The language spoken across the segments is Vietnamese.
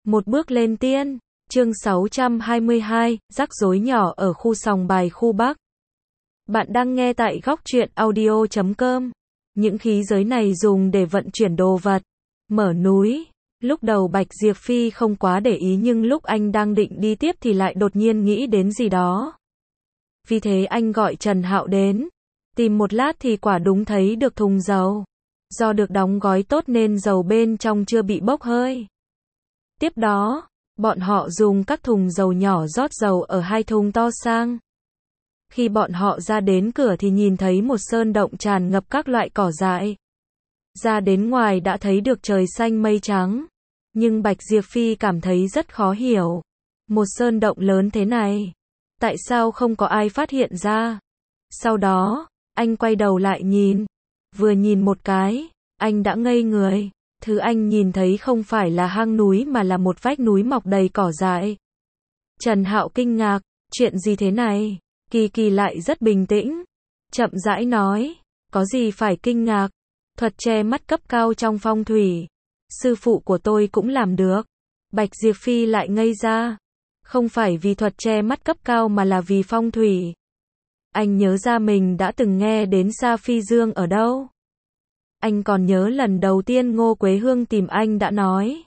Một bước lên tiên. Chương 622, rắc rối nhỏ ở khu sòng bài khu Bắc. Bạn đang nghe tại góc truyện audio.com. Những khí giới này dùng để vận chuyển đồ vật, mở núi. Lúc đầu Bạch Diệp Phi không quá để ý, nhưng lúc anh đang định đi tiếp thì lại đột nhiên nghĩ đến gì đó. Vì thế anh gọi Trần Hạo đến. Tìm một lát thì quả đúng thấy được thùng dầu. Do được đóng gói tốt nên dầu bên trong chưa bị bốc hơi. Tiếp đó, bọn họ dùng các thùng dầu nhỏ rót dầu ở hai thùng to sang. Khi bọn họ ra đến cửa thì nhìn thấy một sơn động tràn ngập các loại cỏ dại. Ra đến ngoài đã thấy được trời xanh mây trắng. Nhưng Bạch Diệp Phi cảm thấy rất khó hiểu. Một sơn động lớn thế này, tại sao không có ai phát hiện ra? Sau đó, anh quay đầu lại nhìn. Vừa nhìn một cái, anh đã ngây người. Thứ anh nhìn thấy không phải là hang núi mà là một vách núi mọc đầy cỏ dại. Trần Hạo kinh ngạc, chuyện gì thế này? Kỳ Kỳ lại rất bình tĩnh, chậm rãi nói, có gì phải kinh ngạc, thuật che mắt cấp cao trong phong thủy. Sư phụ của tôi cũng làm được. Bạch Diệp Phi lại ngây ra. Không phải vì thuật che mắt cấp cao mà là vì phong thủy. Anh nhớ ra mình đã từng nghe đến Sa Phi Dương ở đâu. Anh còn nhớ lần đầu tiên Ngô Quế Hương tìm anh đã nói.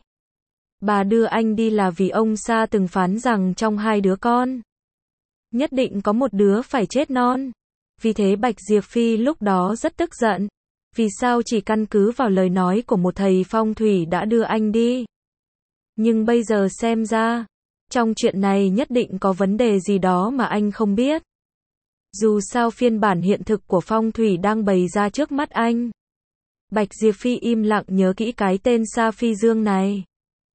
Bà đưa anh đi là vì ông Sa từng phán rằng trong hai đứa con, nhất định có một đứa phải chết non. Vì thế Bạch Diệp Phi lúc đó rất tức giận. Vì sao chỉ căn cứ vào lời nói của một thầy phong thủy đã đưa anh đi? Nhưng bây giờ xem ra, trong chuyện này nhất định có vấn đề gì đó mà anh không biết. Dù sao phiên bản hiện thực của phong thủy đang bày ra trước mắt anh. Bạch Diệp Phi im lặng nhớ kỹ cái tên Sa Phi Dương này.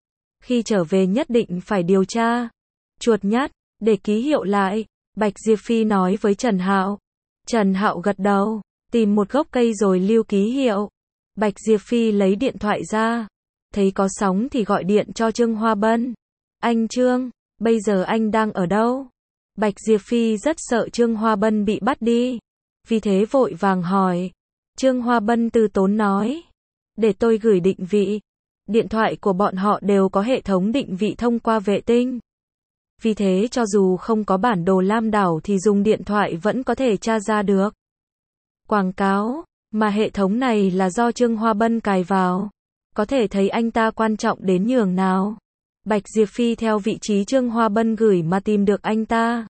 Khi trở về nhất định phải điều tra. Chuột nhắt, để ký hiệu lại. Bạch Diệp Phi nói với Trần Hạo. Trần Hạo gật đầu, tìm một gốc cây rồi lưu ký hiệu. Bạch Diệp Phi lấy điện thoại ra. Thấy có sóng thì gọi điện cho Trương Hoa Bân. Anh Trương, bây giờ anh đang ở đâu? Bạch Diệp Phi rất sợ Trương Hoa Bân bị bắt đi. Vì thế vội vàng hỏi. Trương Hoa Bân từ tốn nói. Để tôi gửi định vị. Điện thoại của bọn họ đều có hệ thống định vị thông qua vệ tinh. Vì thế cho dù không có bản đồ Lam Đảo thì dùng điện thoại vẫn có thể tra ra được. Quảng cáo, mà hệ thống này là do Trương Hoa Bân cài vào. Có thể thấy anh ta quan trọng đến nhường nào. Bạch Diệp Phi theo vị trí Trương Hoa Bân gửi mà tìm được anh ta.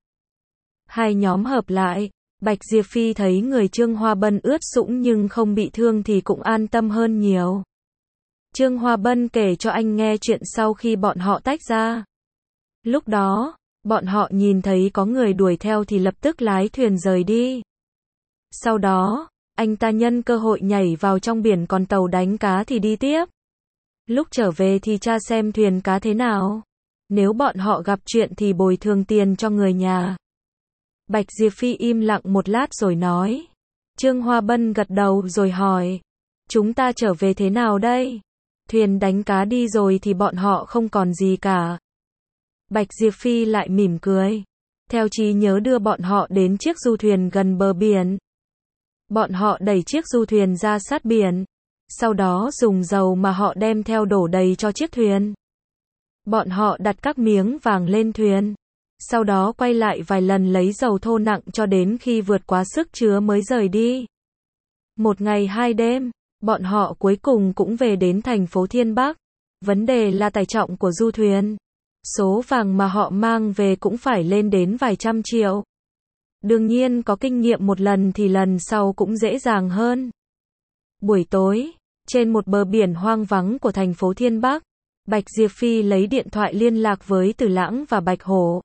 Hai nhóm hợp lại. Bạch Diệp Phi thấy người Trương Hoa Bân ướt sũng nhưng không bị thương thì cũng an tâm hơn nhiều. Trương Hoa Bân kể cho anh nghe chuyện sau khi bọn họ tách ra. Lúc đó, bọn họ nhìn thấy có người đuổi theo thì lập tức lái thuyền rời đi. Sau đó, anh ta nhân cơ hội nhảy vào trong biển, còn tàu đánh cá thì đi tiếp. Lúc trở về thì tra xem thuyền cá thế nào. Nếu bọn họ gặp chuyện thì bồi thường tiền cho người nhà. Bạch Diệp Phi im lặng một lát rồi nói. Trương Hoa Bân gật đầu rồi hỏi. Chúng ta trở về thế nào đây? Thuyền đánh cá đi rồi thì bọn họ không còn gì cả. Bạch Diệp Phi lại mỉm cười. Theo trí nhớ đưa bọn họ đến chiếc du thuyền gần bờ biển. Bọn họ đẩy chiếc du thuyền ra sát biển. Sau đó dùng dầu mà họ đem theo đổ đầy cho chiếc thuyền. Bọn họ đặt các miếng vàng lên thuyền. Sau đó quay lại vài lần lấy dầu thô nặng cho đến khi vượt quá sức chứa mới rời đi. Một ngày hai đêm, bọn họ cuối cùng cũng về đến thành phố Thiên Bắc. Vấn đề là tải trọng của du thuyền. Số vàng mà họ mang về cũng phải lên đến vài trăm triệu. Đương nhiên có kinh nghiệm một lần thì lần sau cũng dễ dàng hơn. Buổi tối, trên một bờ biển hoang vắng của thành phố Thiên Bắc, Bạch Diệp Phi lấy điện thoại liên lạc với Từ Lãng và Bạch Hổ.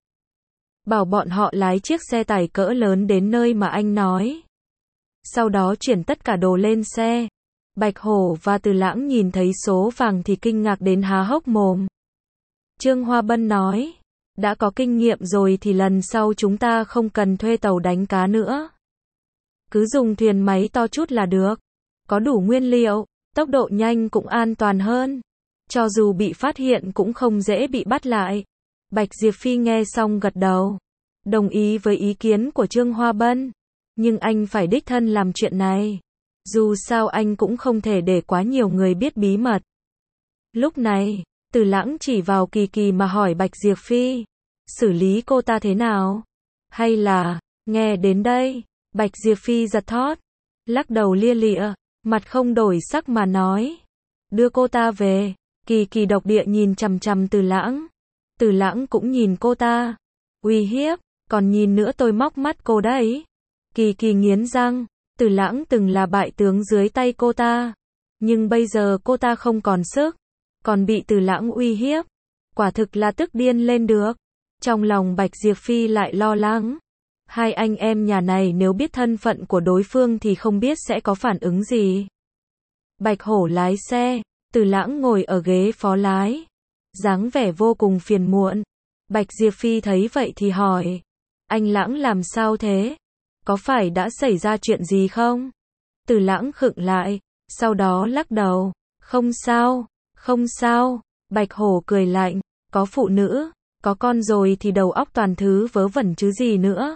Bảo bọn họ lái chiếc xe tải cỡ lớn đến nơi mà anh nói. Sau đó chuyển tất cả đồ lên xe. Bạch Hổ và Từ Lãng nhìn thấy số vàng thì kinh ngạc đến há hốc mồm. Trương Hoa Bân nói. Đã có kinh nghiệm rồi thì lần sau chúng ta không cần thuê tàu đánh cá nữa. Cứ dùng thuyền máy to chút là được. Có đủ nguyên liệu, tốc độ nhanh cũng an toàn hơn. Cho dù bị phát hiện cũng không dễ bị bắt lại. Bạch Diệp Phi nghe xong gật đầu. Đồng ý với ý kiến của Trương Hoa Bân. Nhưng anh phải đích thân làm chuyện này. Dù sao anh cũng không thể để quá nhiều người biết bí mật. Lúc này, Từ Lãng chỉ vào Kỳ Kỳ mà hỏi Bạch Diệp Phi, xử lý cô ta thế nào? Hay là, nghe đến đây, Bạch Diệp Phi giật thót, lắc đầu lia lịa, mặt không đổi sắc mà nói, đưa cô ta về. Kỳ Kỳ độc địa nhìn chằm chằm Từ Lãng. Từ Lãng cũng nhìn cô ta, uy hiếp, còn nhìn nữa tôi móc mắt cô đấy. Kỳ Kỳ nghiến răng, Từ Lãng từng là bại tướng dưới tay cô ta, nhưng bây giờ cô ta không còn sức, còn bị Từ Lãng uy hiếp, quả thực là tức điên lên được. Trong lòng Bạch Diệp Phi lại lo lắng, hai anh em nhà này nếu biết thân phận của đối phương thì không biết sẽ có phản ứng gì. Bạch Hổ lái xe, Từ Lãng ngồi ở ghế phó lái, dáng vẻ vô cùng phiền muộn. Bạch Diệp Phi thấy vậy thì hỏi, anh Lãng làm sao thế? Có phải đã xảy ra chuyện gì không? Từ Lãng khựng lại, sau đó lắc đầu, không sao, không sao. Bạch Hổ cười lạnh, có phụ nữ, có con rồi thì đầu óc toàn thứ vớ vẩn chứ gì nữa.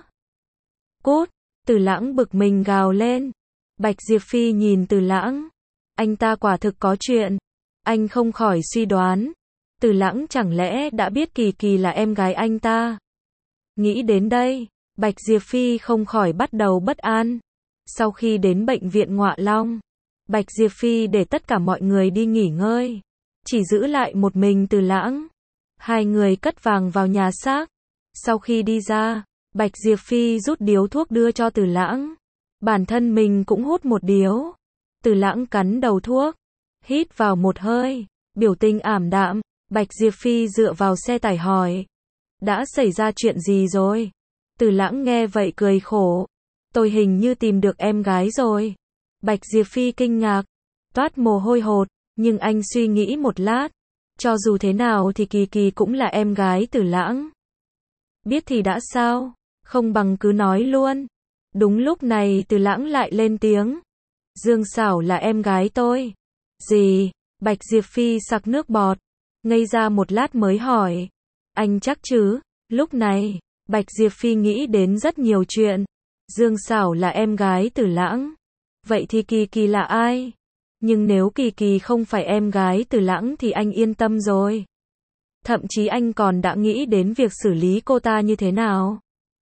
Cút, Từ Lãng bực mình gào lên. Bạch Diệp Phi nhìn Từ Lãng, anh ta quả thực có chuyện. Anh không khỏi suy đoán, Từ Lãng chẳng lẽ đã biết Kỳ Kỳ là em gái anh ta? Nghĩ đến đây, Bạch Diệp Phi không khỏi bắt đầu bất an. Sau khi đến bệnh viện Ngọa Long, Bạch Diệp Phi để tất cả mọi người đi nghỉ ngơi, chỉ giữ lại một mình Từ Lãng. Hai người cất vàng vào nhà xác. Sau khi đi ra, Bạch Diệp Phi rút điếu thuốc đưa cho Từ Lãng. Bản thân mình cũng hút một điếu. Từ Lãng cắn đầu thuốc, hít vào một hơi, biểu tình ảm đạm. Bạch Diệp Phi dựa vào xe tải hỏi, đã xảy ra chuyện gì rồi? Từ Lãng nghe vậy cười khổ, tôi hình như tìm được em gái rồi. Bạch Diệp Phi kinh ngạc, toát mồ hôi hột, nhưng anh suy nghĩ một lát, cho dù thế nào thì Kỳ Kỳ cũng là em gái Từ Lãng. Biết thì đã sao, không bằng cứ nói luôn. Đúng lúc này Từ Lãng lại lên tiếng, Dương Xảo là em gái tôi. Gì? Bạch Diệp Phi sặc nước bọt, ngây ra một lát mới hỏi, anh chắc chứ? Lúc này, Bạch Diệp Phi nghĩ đến rất nhiều chuyện. Dương Xảo là em gái Từ Lãng, vậy thì Kỳ Kỳ là ai? Nhưng nếu Kỳ Kỳ không phải em gái Từ Lãng thì anh yên tâm rồi. Thậm chí anh còn đã nghĩ đến việc xử lý cô ta như thế nào.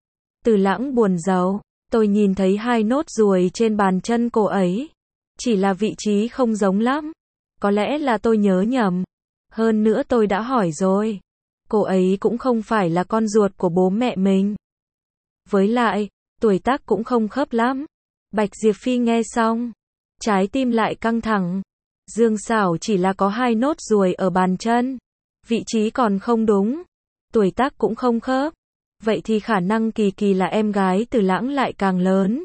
Từ Lãng buồn rầu, tôi nhìn thấy hai nốt ruồi trên bàn chân cô ấy, chỉ là vị trí không giống lắm. Có lẽ là tôi nhớ nhầm. Hơn nữa tôi đã hỏi rồi, cô ấy cũng không phải là con ruột của bố mẹ mình. Với lại, tuổi tác cũng không khớp lắm. Bạch Diệp Phi nghe xong, trái tim lại căng thẳng. Dương Xảo chỉ là có hai nốt ruồi ở bàn chân, vị trí còn không đúng, tuổi tác cũng không khớp. Vậy thì khả năng Kỳ Kỳ là em gái Từ Lãng lại càng lớn.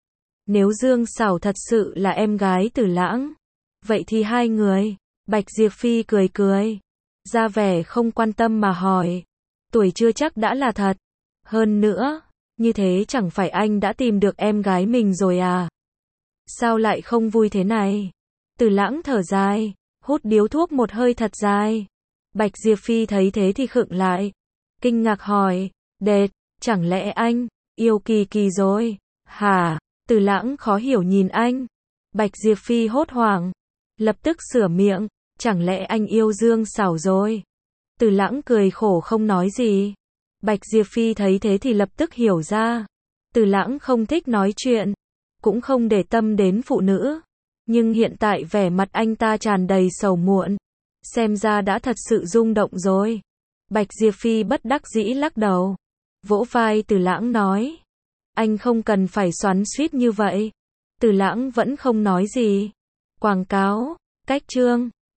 Nếu Dương Xảo thật sự là em gái Từ Lãng, vậy thì hai người. Bạch Diệp Phi cười cười, ra vẻ không quan tâm mà hỏi, tuổi chưa chắc đã là thật. Hơn nữa, như thế chẳng phải anh đã tìm được em gái mình rồi à? Sao lại không vui thế này? Từ Lãng thở dài, hút điếu thuốc một hơi thật dài. Bạch Diệp Phi thấy thế thì khựng lại, kinh ngạc hỏi, Đệt, chẳng lẽ anh yêu Kỳ Kỳ rồi? Hả? Từ Lãng khó hiểu nhìn anh. Bạch Diệp Phi hốt hoảng, lập tức sửa miệng, chẳng lẽ anh yêu Dương Xảo rồi? Từ Lãng cười khổ không nói gì. Bạch Diệp Phi thấy thế thì lập tức hiểu ra, Từ Lãng không thích nói chuyện, cũng không để tâm đến phụ nữ, nhưng hiện tại vẻ mặt anh ta tràn đầy sầu muộn, xem ra đã thật sự rung động rồi. Bạch Diệp Phi bất đắc dĩ lắc đầu, vỗ vai Từ Lãng nói, anh không cần phải xoắn xuýt như vậy. Từ Lãng vẫn không nói gì. Quảng cáo, cách chương